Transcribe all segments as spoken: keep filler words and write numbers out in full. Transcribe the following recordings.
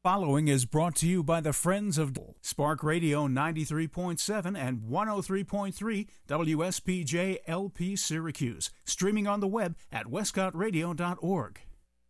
Following is brought to you by the Friends of Spark Radio ninety-three point seven and one oh three point three W S P J L P Syracuse. Streaming on the web at westcott radio dot org.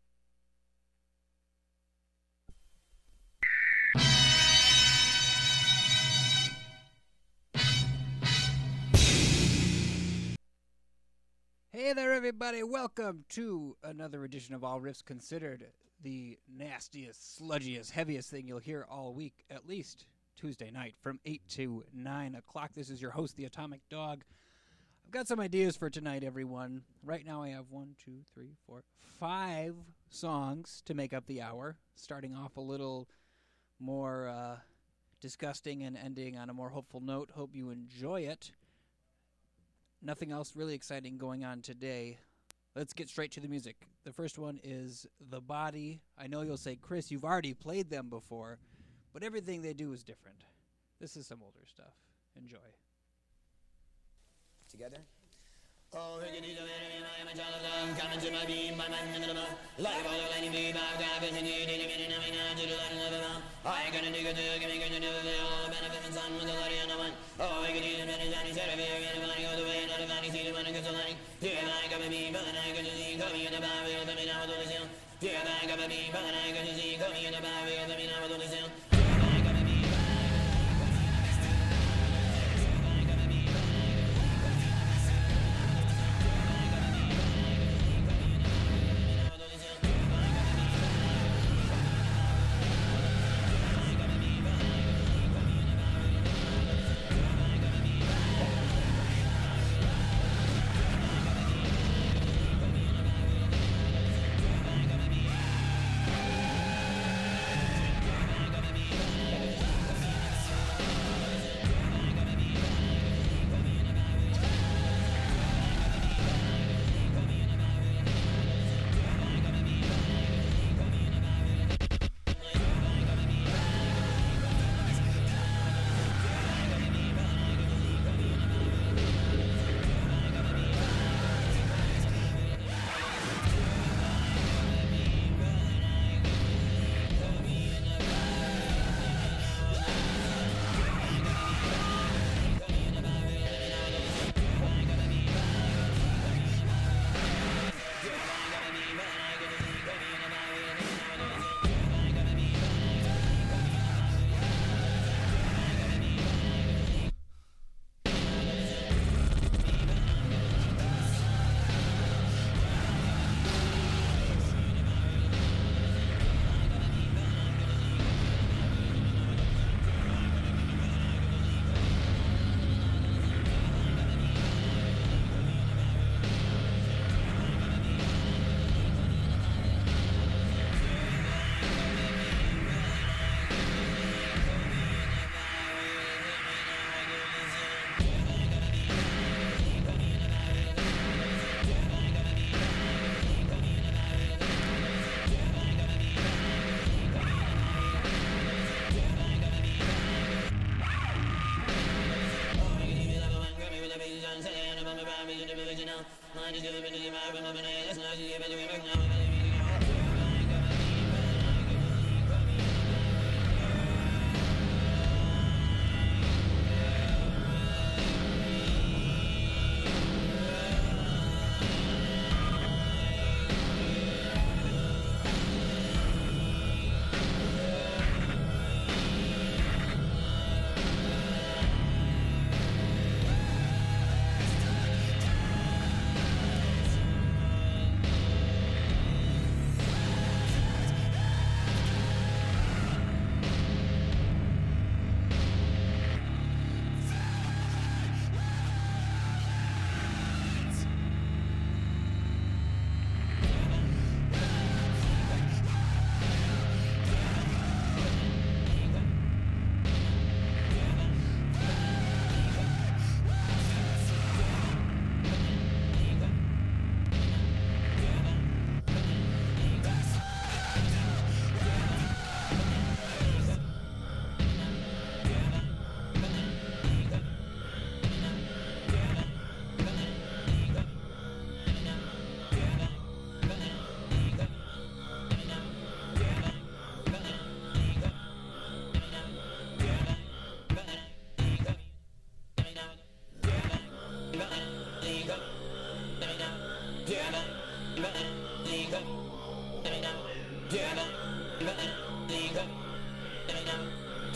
Hey there, everybody. Welcome to another edition of All Riffs Considered, the nastiest, sludgiest, heaviest thing you'll hear all week, at least Tuesday night from eight to nine o'clock. This is your host, the Atomic Dog. I've got some ideas for tonight, everyone. Right now I have one, two, three, four, five songs to make up the hour, starting off a little more uh, disgusting and ending on a more hopeful note. Hope you enjoy it. Nothing else really exciting going on today. Let's get straight to the music. The first one is The Body. I know you'll say, Chris, you've already played them before, but everything they do is different. This is some older stuff. Enjoy. Together? Oh, coming to my beam, my man in the like about the lightning beam, I've got it, and you did a minute, I did a lot of them. I got a nigga to give me good to do all the benefits and with the light on the one. Oh, I could use a minute, and he said, if you're going to go the way, not a funny see the one because of light. Yeah, I got a beam, but I got to see coming in the bar, let me know what all is ill. Yeah, I got a beam, but I got to see coming in the bar, let me know what all is ill.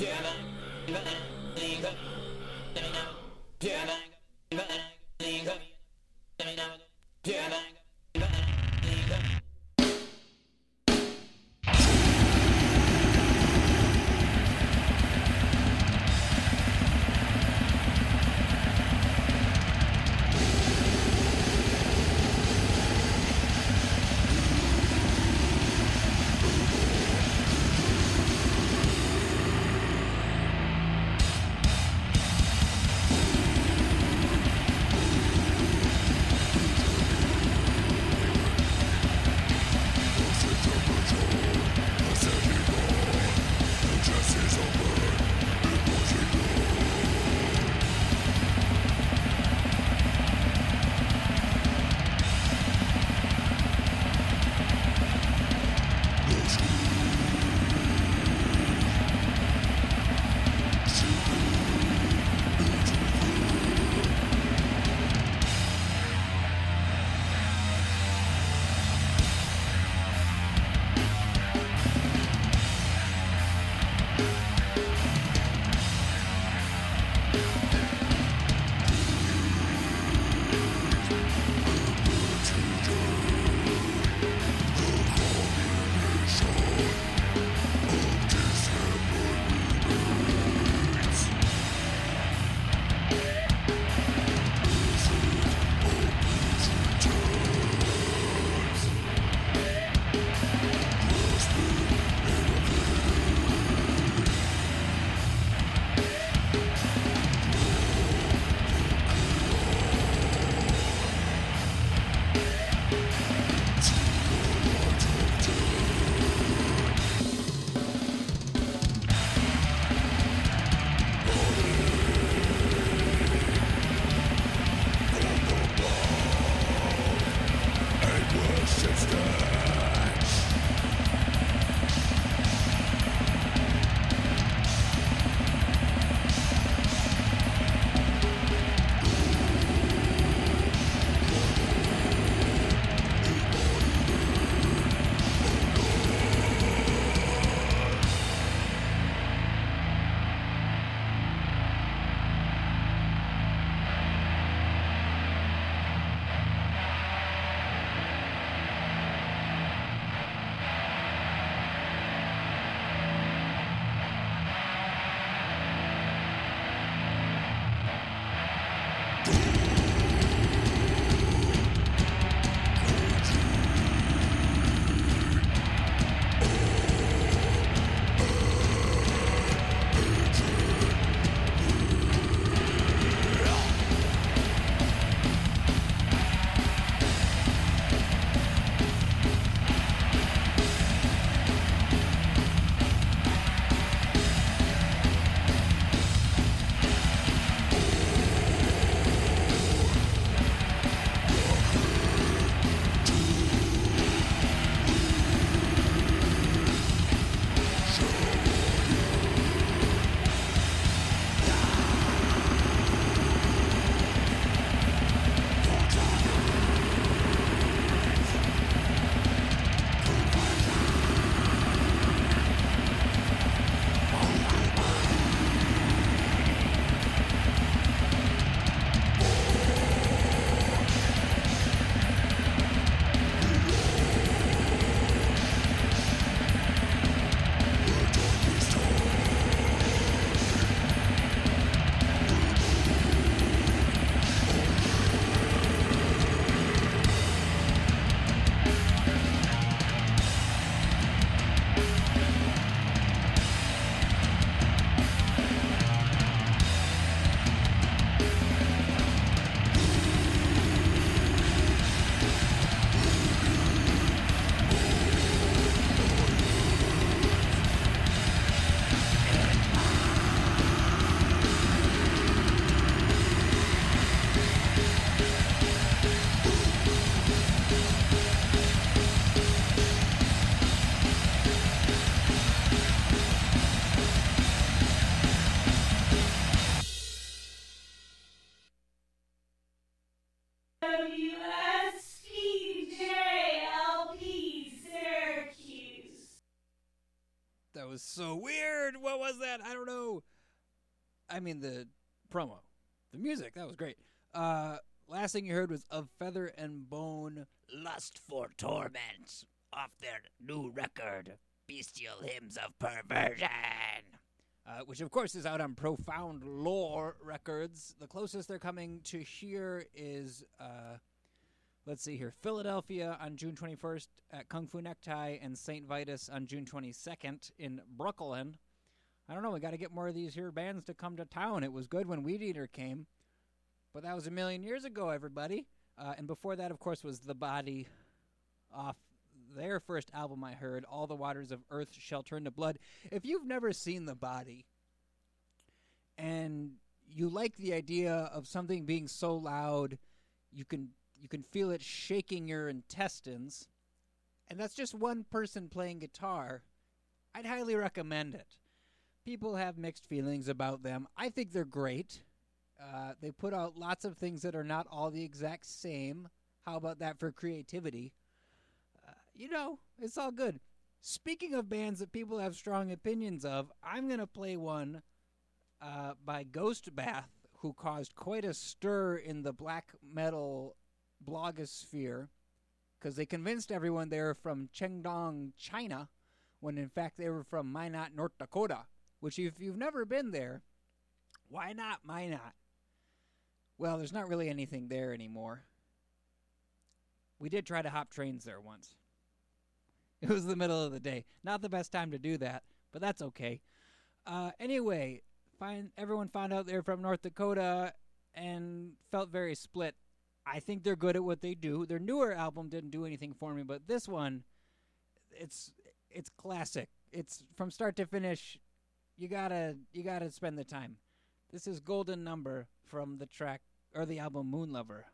Soul. That was so weird. What was that? I don't know. I mean, the promo. The music, that was great. Uh, last thing you heard was Of Feather and Bone, Lust for Torment, off their new record, Bestial Hymns of Perversion, uh, which of course is out on Profound Lore Records. The closest they're coming to here is, uh, let's see here, Philadelphia on June twenty-first at Kung Fu Necktie, and Saint Vitus on June twenty-second in Brooklyn. I don't know, we got to get more of these here bands to come to town. It was good when Weed Eater came, but that was a million years ago, everybody. Uh, and before that, of course, was The Body off their first album I heard, All the Waters of Earth Shall Turn to Blood. If you've never seen The Body and you like the idea of something being so loud you can you can feel it shaking your intestines, and that's just one person playing guitar, I'd highly recommend it. People have mixed feelings about them. I think they're great. Uh, they put out lots of things that are not all the exact same. How about that for creativity? Uh, you know, it's all good. Speaking of bands that people have strong opinions of, I'm going to play one uh, by Ghost Bath, who caused quite a stir in the black metal blogosphere because they convinced everyone they were from Chengdong, China, when in fact they were from Minot, North Dakota, which if you've never been there, why not Minot? Well, there's not really anything there anymore. We did try to hop trains there once. It was the middle of the day. Not the best time to do that, but that's okay. Uh, anyway, find, everyone found out they're from North Dakota and felt very split. I think they're good at what they do. Their newer album didn't do anything for me, but this one, it's it's classic. It's from start to finish. You gotta you gotta spend the time. This is Golden Number from the track or the album Moon Lover.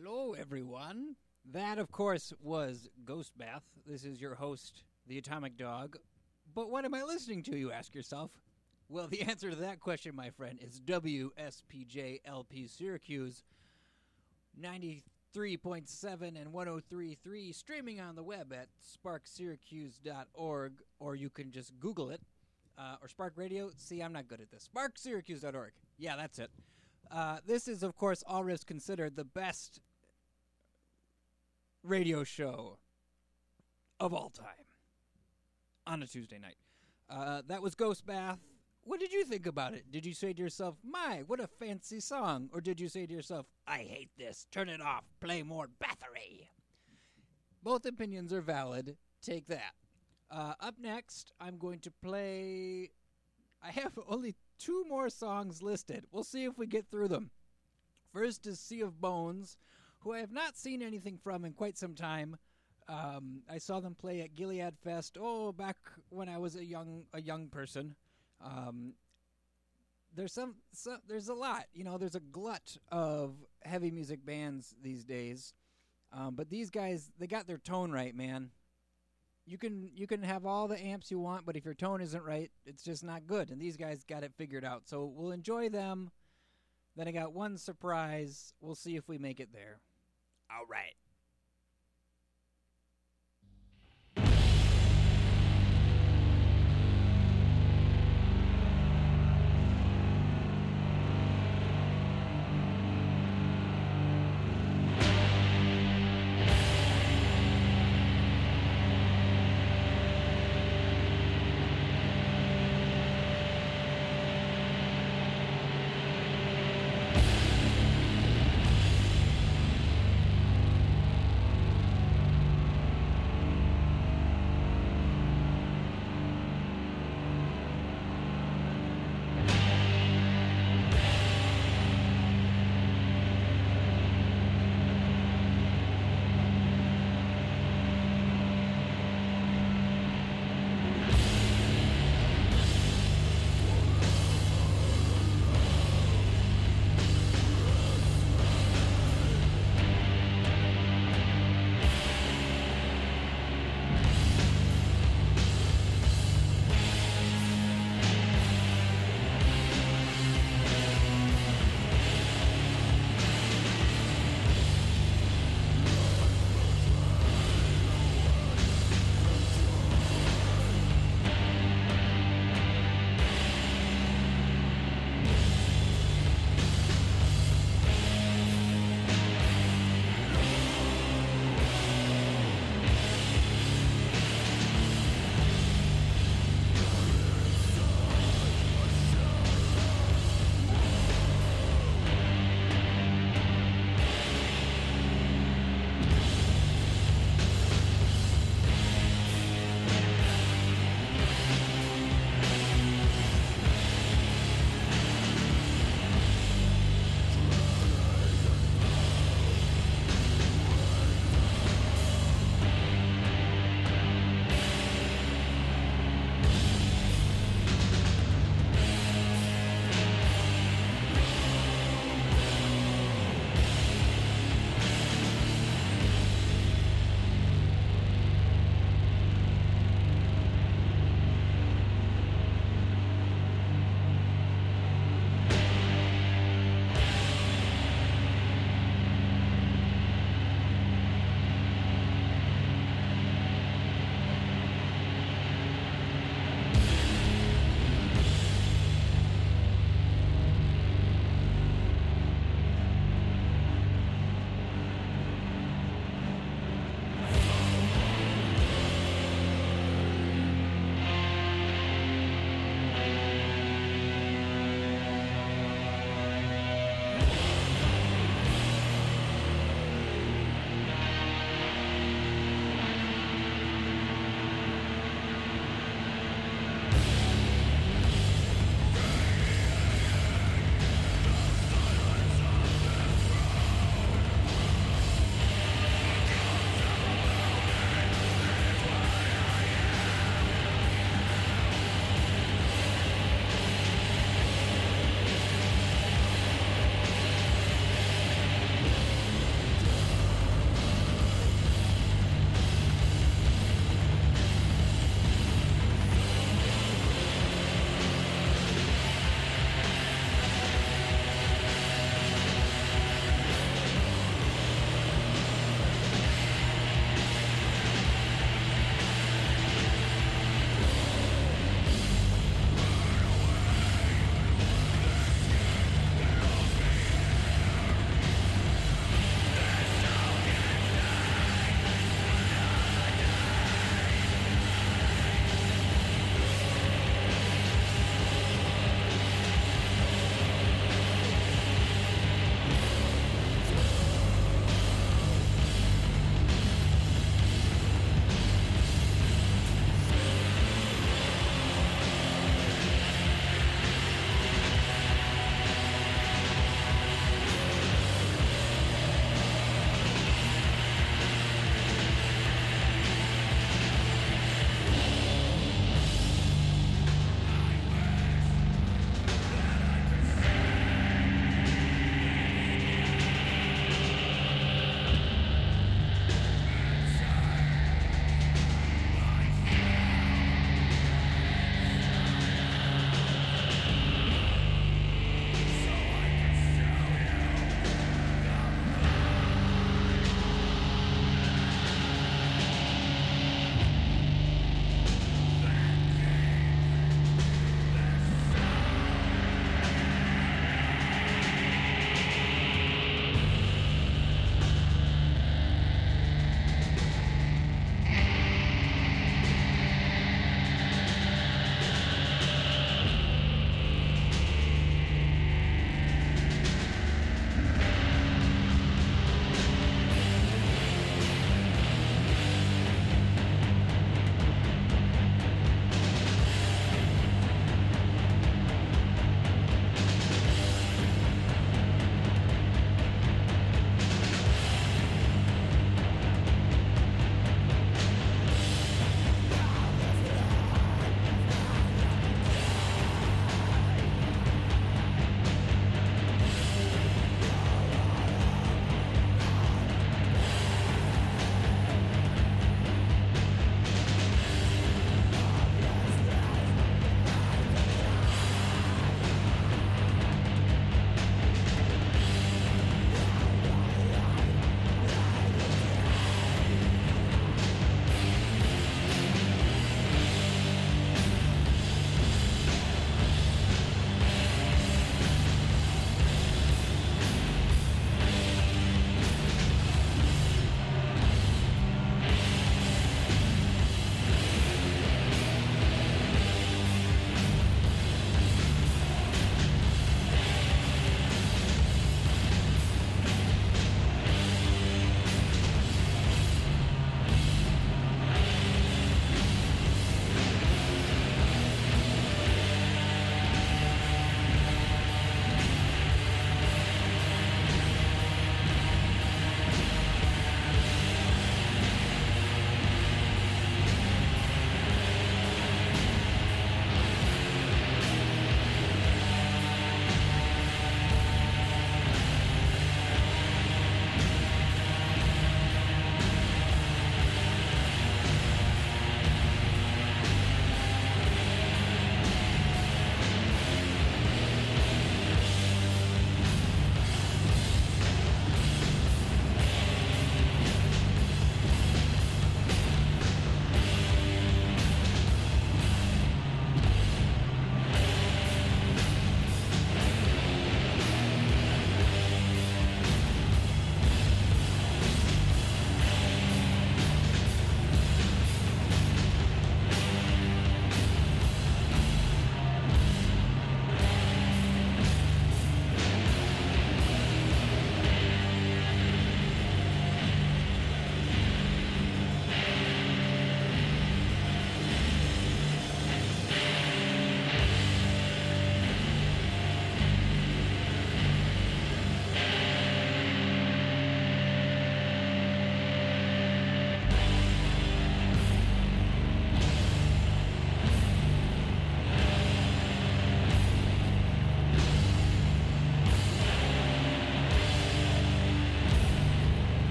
Hello, everyone. That, of course, was Ghost Bath. This is your host, the Atomic Dog. But what am I listening to, you ask yourself? Well, the answer to that question, my friend, is W S P J L P Syracuse ninety-three point seven and one oh three point three, streaming on the web at spark syracuse dot org, or you can just Google it. Uh, or Spark Radio. See, I'm not good at this. spark syracuse dot org. Yeah, that's it. Uh, this is, of course, All Riffs Considered, the best radio show of all time on a Tuesday night. Uh, that was Ghost Bath. What did you think about it? Did you say to yourself, my, what a fancy song? Or did you say to yourself, I hate this, turn it off, play more Bathory? Both opinions are valid. Take that. Uh, up next, I'm going to play... I have only two more songs listed. We'll see if we get through them. First is Sea of Bones, who I have not seen anything from in quite some time. Um, I saw them play at Gilead Fest, oh, back when I was a young a young person. Um, there's some, some, there's a lot, you know, there's a glut of heavy music bands these days. Um, but these guys, they got their tone right, man. You can you can have all the amps you want, but if your tone isn't right, it's just not good. And these guys got it figured out. So we'll enjoy them. Then I got one surprise. We'll see if we make it there. All right.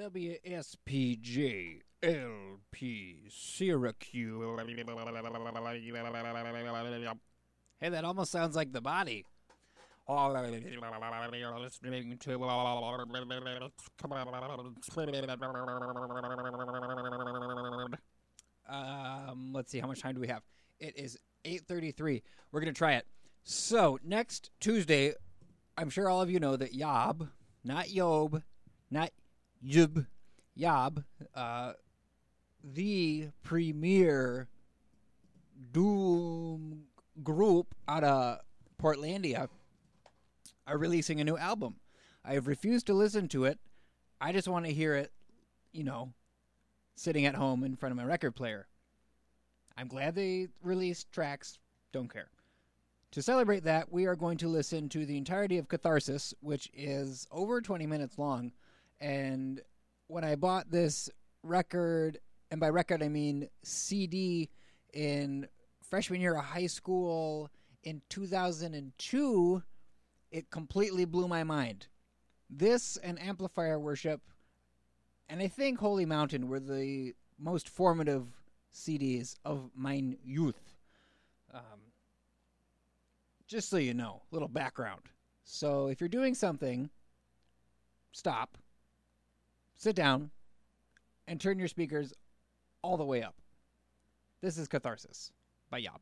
W S P J L P Syracuse. Hey, that almost sounds like The Body. You're listening to. Um, let's see, how much time do we have? It is eight thirty-three. We're going to try it. So, next Tuesday, I'm sure all of you know that Yob, not Yob, not Yub, Yob, uh, the premier doom group out of Portlandia, are releasing a new album. I have refused to listen to it. I just want to hear it, you know, sitting at home in front of my record player. I'm glad they released tracks. Don't care. To celebrate that, we are going to listen to the entirety of Catharsis, which is over twenty minutes long. And when I bought this record, and by record I mean C D, in freshman year of high school in two thousand two, it completely blew my mind. This and Amplifier Worship, and I think Holy Mountain, were the most formative C Ds of mine youth. Um, just so you know, little background. So if you're doing something, stop, sit down, and turn your speakers all the way up. This is Catharsis by Yob.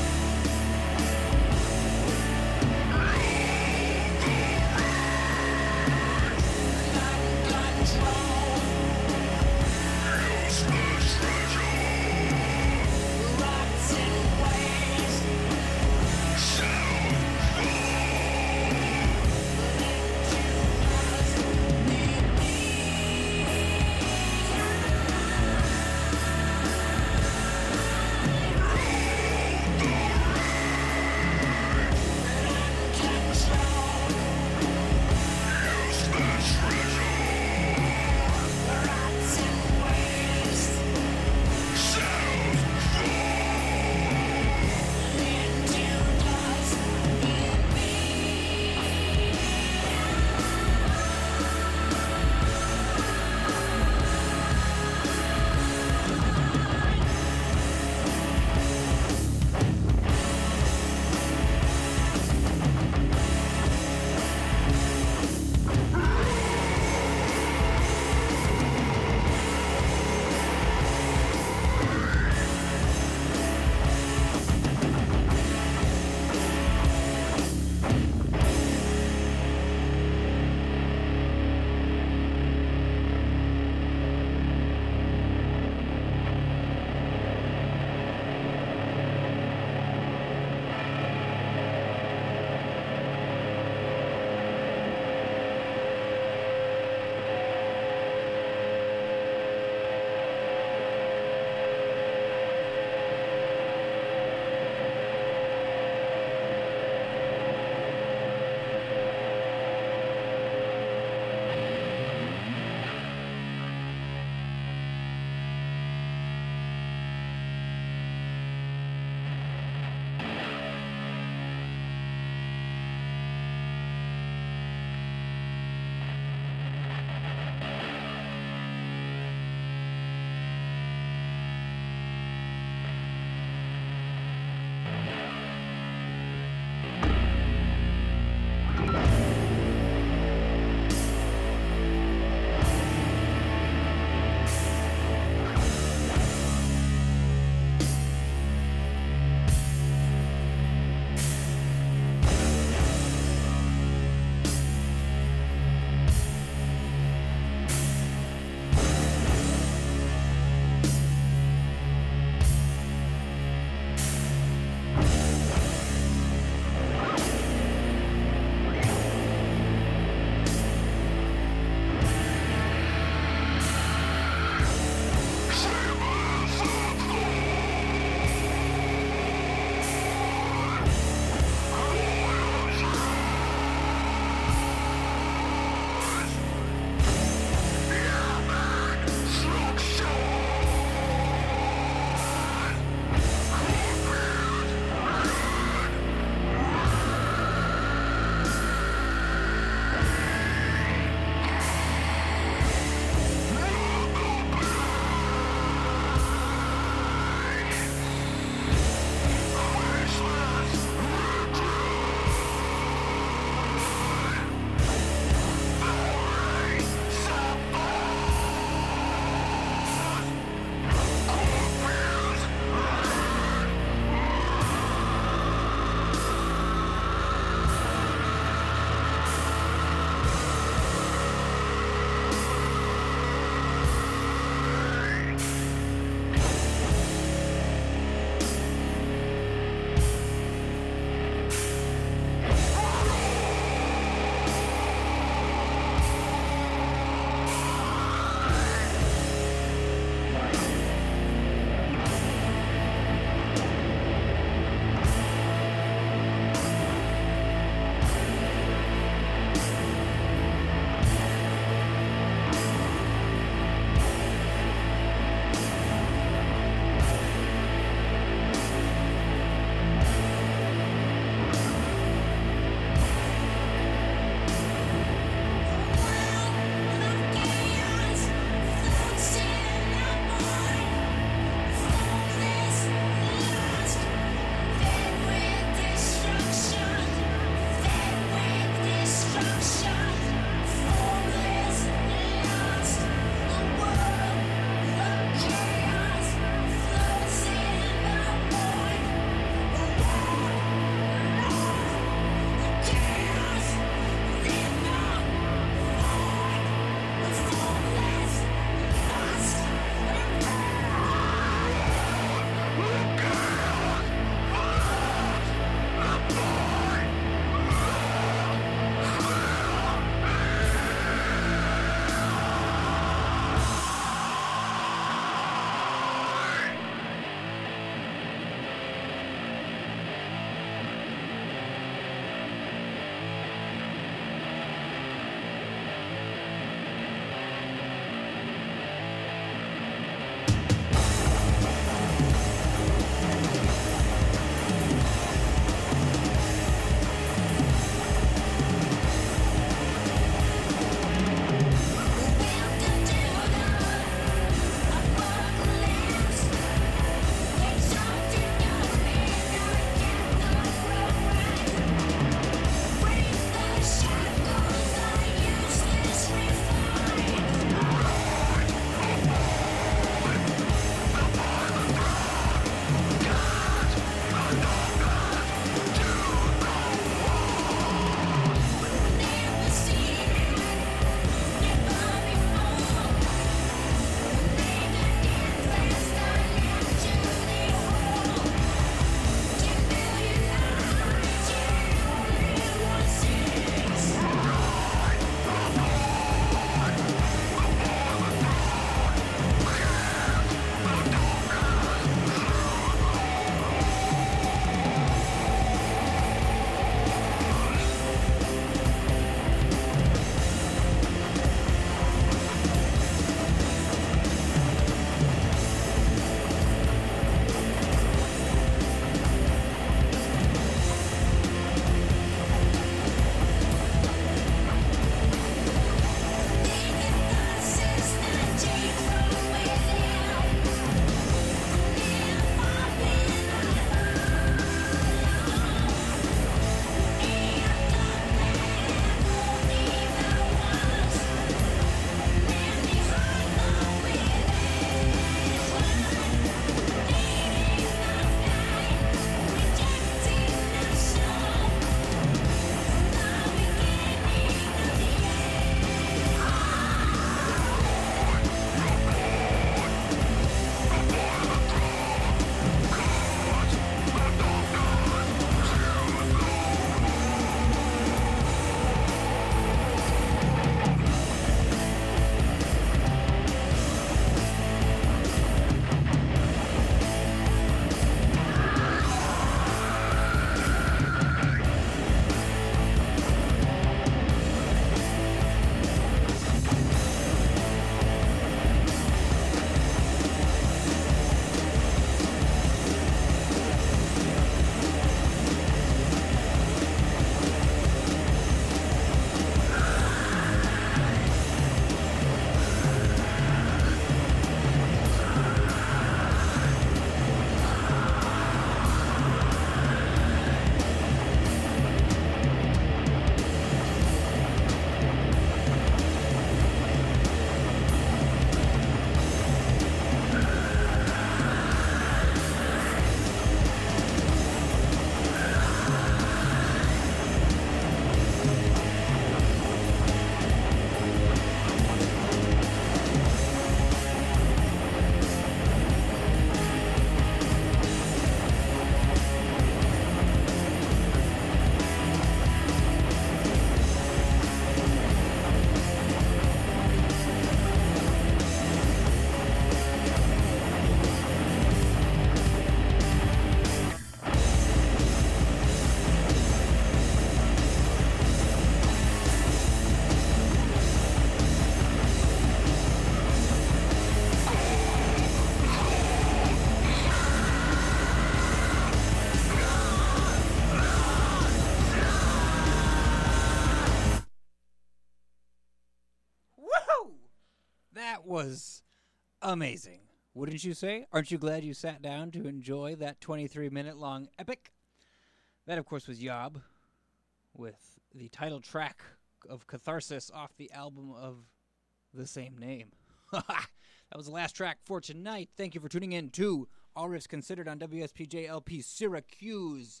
was amazing. Wouldn't you say? Aren't you glad you sat down to enjoy that twenty-three minute long epic? That, of course, was Yob with the title track of Catharsis off the album of the same name. That was the last track for tonight. Thank you for tuning in to All Riffs Considered on W S P J L P Syracuse.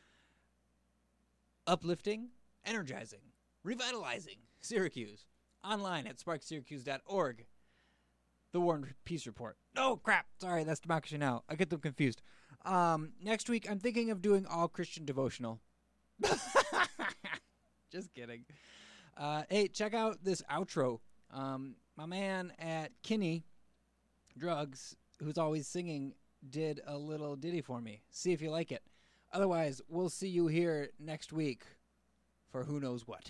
Uplifting, energizing, revitalizing Syracuse. Online at spark syracuse dot org. The War and Peace Report. Oh, crap. Sorry, that's Democracy Now! I get them confused. Um, next week, I'm thinking of doing all Christian devotional. Just kidding. Uh, hey, check out this outro. Um, my man at Kinney Drugs, who's always singing, did a little ditty for me. See if you like it. Otherwise, we'll see you here next week for who knows what.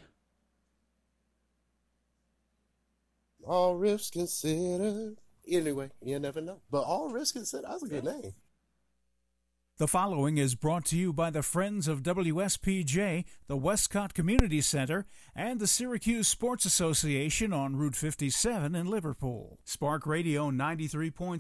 All Riffs Considered. Anyway, you never know. But All Riffs Considered, that's a good name. The following is brought to you by the Friends of W S P J, the Westcott Community Center, and the Syracuse Sports Association on Route fifty-seven in Liverpool. Spark Radio ninety-three point